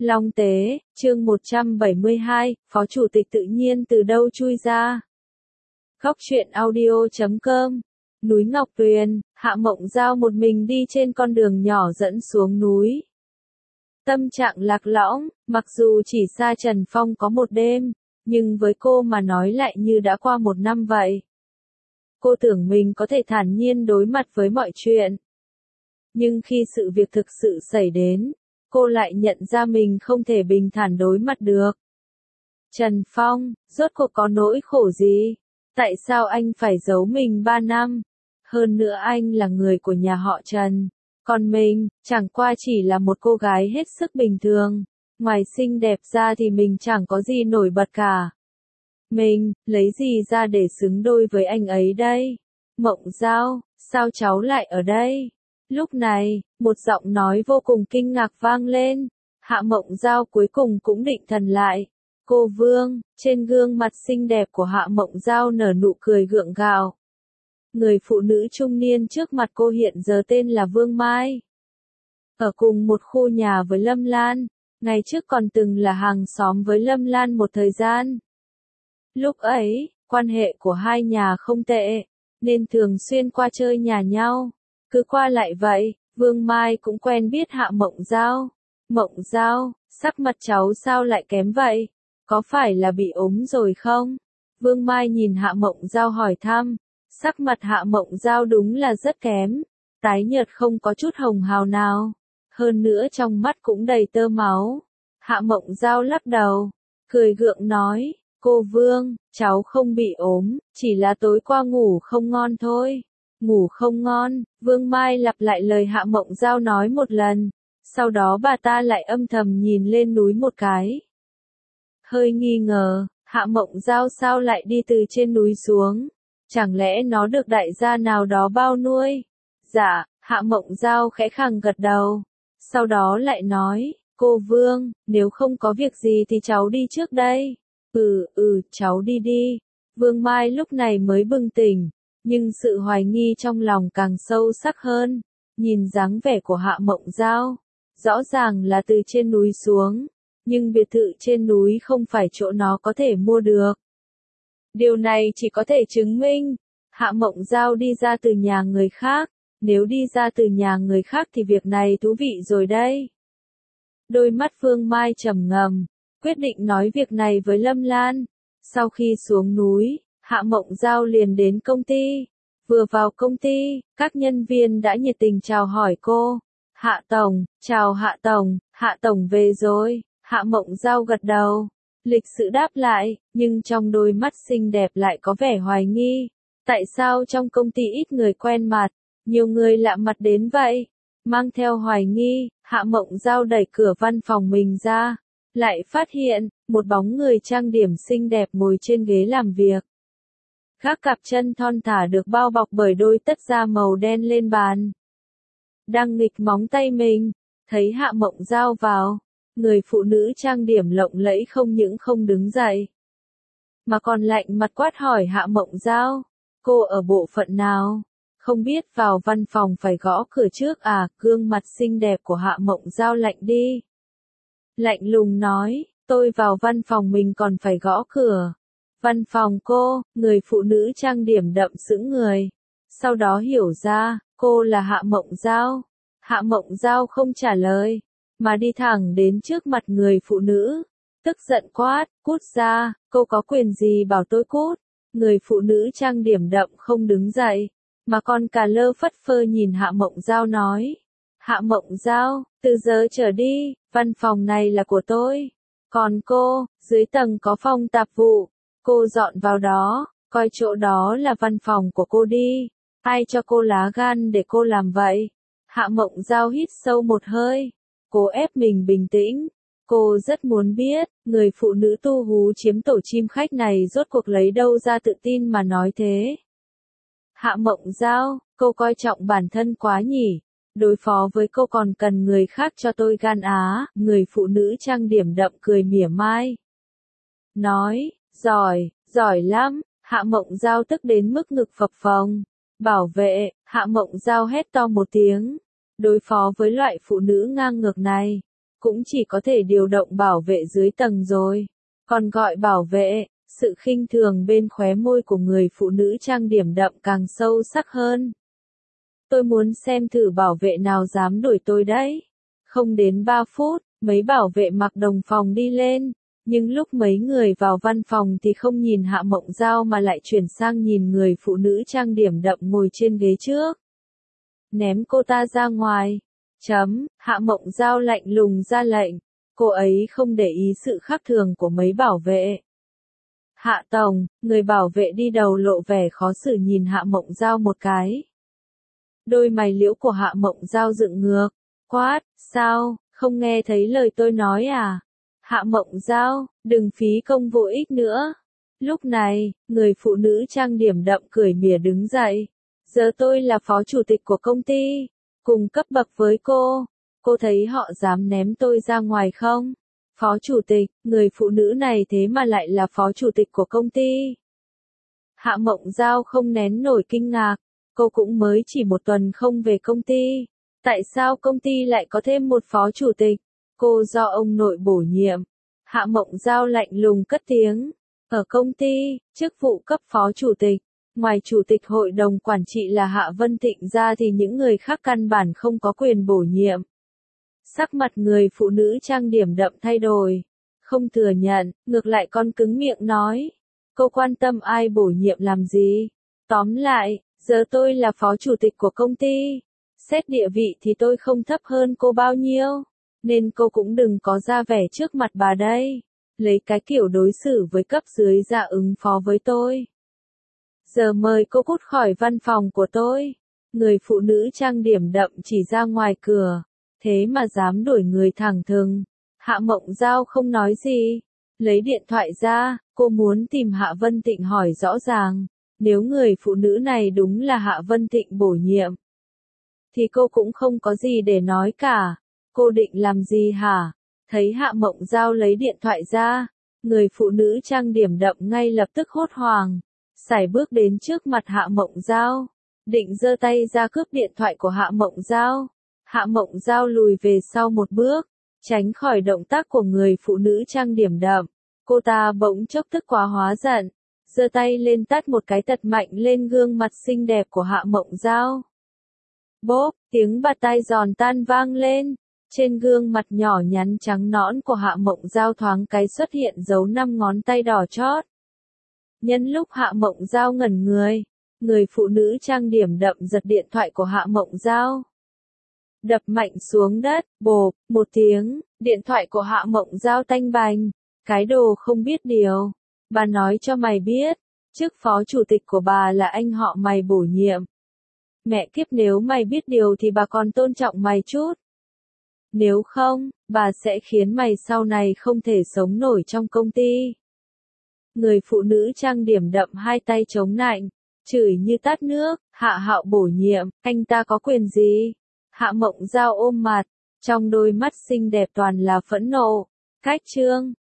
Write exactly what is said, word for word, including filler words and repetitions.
Long Tế, chương một trăm bảy mươi hai, Phó Chủ tịch tự nhiên từ đâu chui ra. Góc truyện audio chấm com. Núi Ngọc Tuyền, Hạ Mộng Giao một mình đi trên con đường nhỏ dẫn xuống núi. Tâm trạng lạc lõng, mặc dù chỉ xa Trần Phong có một đêm, nhưng với cô mà nói lại như đã qua một năm vậy. Cô tưởng mình có thể thản nhiên đối mặt với mọi chuyện. Nhưng khi sự việc thực sự xảy đến, cô lại nhận ra mình không thể bình thản đối mặt được. Trần Phong, rốt cuộc có nỗi khổ gì? Tại sao anh phải giấu mình ba năm? Hơn nữa anh là người của nhà họ Trần. Còn mình, chẳng qua chỉ là một cô gái hết sức bình thường. Ngoài xinh đẹp ra thì mình chẳng có gì nổi bật cả. Mình, lấy gì ra để xứng đôi với anh ấy đây? Mộng Giao, sao cháu lại ở đây? Lúc này, một giọng nói vô cùng kinh ngạc vang lên. Hạ Mộng Giao cuối cùng cũng định thần lại. Cô Vương, trên gương mặt xinh đẹp của Hạ Mộng Giao nở nụ cười gượng gạo. Người phụ nữ trung niên trước mặt cô hiện giờ tên là Vương Mai. Ở cùng một khu nhà với Lâm Lan, ngày trước còn từng là hàng xóm với Lâm Lan một thời gian. Lúc ấy, quan hệ của hai nhà không tệ, nên thường xuyên qua chơi nhà nhau. Cứ qua lại vậy, Vương Mai cũng quen biết Hạ Mộng Giao. Mộng Giao, sắc mặt cháu sao lại kém vậy? Có phải là bị ốm rồi không? Vương Mai nhìn Hạ Mộng Giao hỏi thăm. Sắc mặt Hạ Mộng Giao đúng là rất kém, tái nhợt không có chút hồng hào nào. Hơn nữa trong mắt cũng đầy tơ máu. Hạ Mộng Giao lắc đầu, cười gượng nói, cô Vương, cháu không bị ốm, chỉ là tối qua ngủ không ngon thôi. Ngủ không ngon, Vương Mai lặp lại lời Hạ Mộng Giao nói một lần. Sau đó bà ta lại âm thầm nhìn lên núi một cái. Hơi nghi ngờ, Hạ Mộng Giao sao lại đi từ trên núi xuống? Chẳng lẽ nó được đại gia nào đó bao nuôi? Dạ, Hạ Mộng Giao khẽ khàng gật đầu. Sau đó lại nói, cô Vương, nếu không có việc gì thì cháu đi trước đây. Ừ, ừ, cháu đi đi. Vương Mai lúc này mới bừng tỉnh, nhưng sự hoài nghi trong lòng càng sâu sắc hơn. Nhìn dáng vẻ của Hạ Mộng Giao, rõ ràng là từ trên núi xuống, nhưng biệt thự trên núi không phải chỗ nó có thể mua được. Điều này chỉ có thể chứng minh, Hạ Mộng Giao đi ra từ nhà người khác, nếu đi ra từ nhà người khác thì việc này thú vị rồi đây. Đôi mắt Vương Mai trầm ngầm, quyết định nói việc này với Lâm Lan. Sau khi xuống núi, Hạ Mộng Giao liền đến công ty. Vừa vào công ty, các nhân viên đã nhiệt tình chào hỏi cô. Hạ Tổng, chào Hạ Tổng, Hạ Tổng về rồi. Hạ Mộng Giao gật đầu, lịch sự đáp lại, nhưng trong đôi mắt xinh đẹp lại có vẻ hoài nghi. Tại sao trong công ty ít người quen mặt, nhiều người lạ mặt đến vậy? Mang theo hoài nghi, Hạ Mộng Giao đẩy cửa văn phòng mình ra, lại phát hiện, một bóng người trang điểm xinh đẹp ngồi trên ghế làm việc. Các cặp chân thon thả được bao bọc bởi đôi tất da màu đen lên bàn. Đang nghịch móng tay mình, thấy Hạ Mộng Giao vào. Người phụ nữ trang điểm lộng lẫy không những không đứng dậy, mà còn lạnh mặt quát hỏi Hạ Mộng Giao, cô ở bộ phận nào? Không biết vào văn phòng phải gõ cửa trước à? Gương mặt xinh đẹp của Hạ Mộng Giao lạnh đi. Lạnh lùng nói, tôi vào văn phòng mình còn phải gõ cửa. Văn phòng cô, người phụ nữ trang điểm đậm sững người. Sau đó hiểu ra, cô là Hạ Mộng Giao. Hạ Mộng Giao không trả lời, mà đi thẳng đến trước mặt người phụ nữ, tức giận quát, cút ra, cô có quyền gì bảo tôi cút? Người phụ nữ trang điểm đậm không đứng dậy, mà còn cả lơ phất phơ nhìn Hạ Mộng Giao nói, Hạ Mộng Giao, từ giờ trở đi, văn phòng này là của tôi, còn cô, dưới tầng có phòng tạp vụ, cô dọn vào đó, coi chỗ đó là văn phòng của cô đi, ai cho cô lá gan để cô làm vậy? Hạ Mộng Giao hít sâu một hơi. Cô ép mình bình tĩnh. Cô rất muốn biết, người phụ nữ tu hú chiếm tổ chim khách này rốt cuộc lấy đâu ra tự tin mà nói thế. Hạ Mộng Giao, cô coi trọng bản thân quá nhỉ. Đối phó với cô còn cần người khác cho tôi gan á. Người phụ nữ trang điểm đậm cười mỉa mai. Nói, giỏi, giỏi lắm. Hạ Mộng Giao tức đến mức ngực phập phồng. Bảo vệ, Hạ Mộng Giao hét to một tiếng. Đối phó với loại phụ nữ ngang ngược này, cũng chỉ có thể điều động bảo vệ dưới tầng rồi. Còn gọi bảo vệ, sự khinh thường bên khóe môi của người phụ nữ trang điểm đậm càng sâu sắc hơn. Tôi muốn xem thử bảo vệ nào dám đuổi tôi đấy. Không đến ba phút, mấy bảo vệ mặc đồng phòng đi lên, nhưng lúc mấy người vào văn phòng thì không nhìn Hạ Mộng Giao mà lại chuyển sang nhìn người phụ nữ trang điểm đậm ngồi trên ghế trước. Ném cô ta ra ngoài. Chấm, Hạ Mộng Giao lạnh lùng ra lệnh. Cô ấy không để ý sự khác thường của mấy bảo vệ. Hạ Tổng, người bảo vệ đi đầu lộ vẻ khó xử nhìn Hạ Mộng Giao một cái. Đôi mày liễu của Hạ Mộng Giao dựng ngược. Quát, sao, không nghe thấy lời tôi nói à? Hạ Mộng Giao, đừng phí công vô ích nữa. Lúc này, người phụ nữ trang điểm đậm cười mỉa đứng dậy. Giờ tôi là phó chủ tịch của công ty, cùng cấp bậc với cô. Cô thấy họ dám ném tôi ra ngoài không? Phó chủ tịch, người phụ nữ này thế mà lại là phó chủ tịch của công ty. Hạ Mộng Giao không nén nổi kinh ngạc. Cô cũng mới chỉ một tuần không về công ty. Tại sao công ty lại có thêm một phó chủ tịch? Cô do ông nội bổ nhiệm. Hạ Mộng Giao lạnh lùng cất tiếng. Ở công ty, chức vụ cấp phó chủ tịch, ngoài chủ tịch hội đồng quản trị là Hạ Vân Thịnh ra thì những người khác căn bản không có quyền bổ nhiệm. Sắc mặt người phụ nữ trang điểm đậm thay đổi. Không thừa nhận, ngược lại còn cứng miệng nói. Cô quan tâm ai bổ nhiệm làm gì? Tóm lại, giờ tôi là phó chủ tịch của công ty. Xét địa vị thì tôi không thấp hơn cô bao nhiêu. Nên cô cũng đừng có ra vẻ trước mặt bà đây. Lấy cái kiểu đối xử với cấp dưới ra ứng phó với tôi. Giờ mời cô cút khỏi văn phòng của tôi. Người phụ nữ trang điểm đậm chỉ ra ngoài cửa. Thế mà dám đuổi người thẳng thừng. Hạ Mộng Giao không nói gì. Lấy điện thoại ra, cô muốn tìm Hạ Vân Thịnh hỏi rõ ràng. Nếu người phụ nữ này đúng là Hạ Vân Thịnh bổ nhiệm, thì cô cũng không có gì để nói cả. Cô định làm gì hả? Thấy Hạ Mộng Giao lấy điện thoại ra, người phụ nữ trang điểm đậm ngay lập tức hốt hoảng, sải bước đến trước mặt Hạ Mộng Giao, định giơ tay ra cướp điện thoại của Hạ Mộng Giao. Hạ Mộng Giao lùi về sau một bước, tránh khỏi động tác của người phụ nữ trang điểm đậm. Cô ta bỗng chốc tức quá hóa giận, giơ tay lên tát một cái thật mạnh lên gương mặt xinh đẹp của Hạ Mộng Giao. Bốp, tiếng bạt tai giòn tan vang lên. Trên gương mặt nhỏ nhắn trắng nõn của Hạ Mộng Giao thoáng cái xuất hiện dấu năm ngón tay đỏ chót. Nhân lúc Hạ Mộng Giao ngẩn người, người phụ nữ trang điểm đậm giật điện thoại của Hạ Mộng Giao. Đập mạnh xuống đất, bộp, một tiếng, điện thoại của Hạ Mộng Giao tanh bành. Cái đồ không biết điều. Bà nói cho mày biết, chức phó chủ tịch của bà là anh họ mày bổ nhiệm. Mẹ kiếp, nếu mày biết điều thì bà còn tôn trọng mày chút. Nếu không, bà sẽ khiến mày sau này không thể sống nổi trong công ty. Người phụ nữ trang điểm đậm hai tay chống nạnh, chửi như tát nước. Hạ Hạo bổ nhiệm, anh ta có quyền gì? Hạ Mộng Giao ôm mặt, trong đôi mắt xinh đẹp toàn là phẫn nộ. Cách chương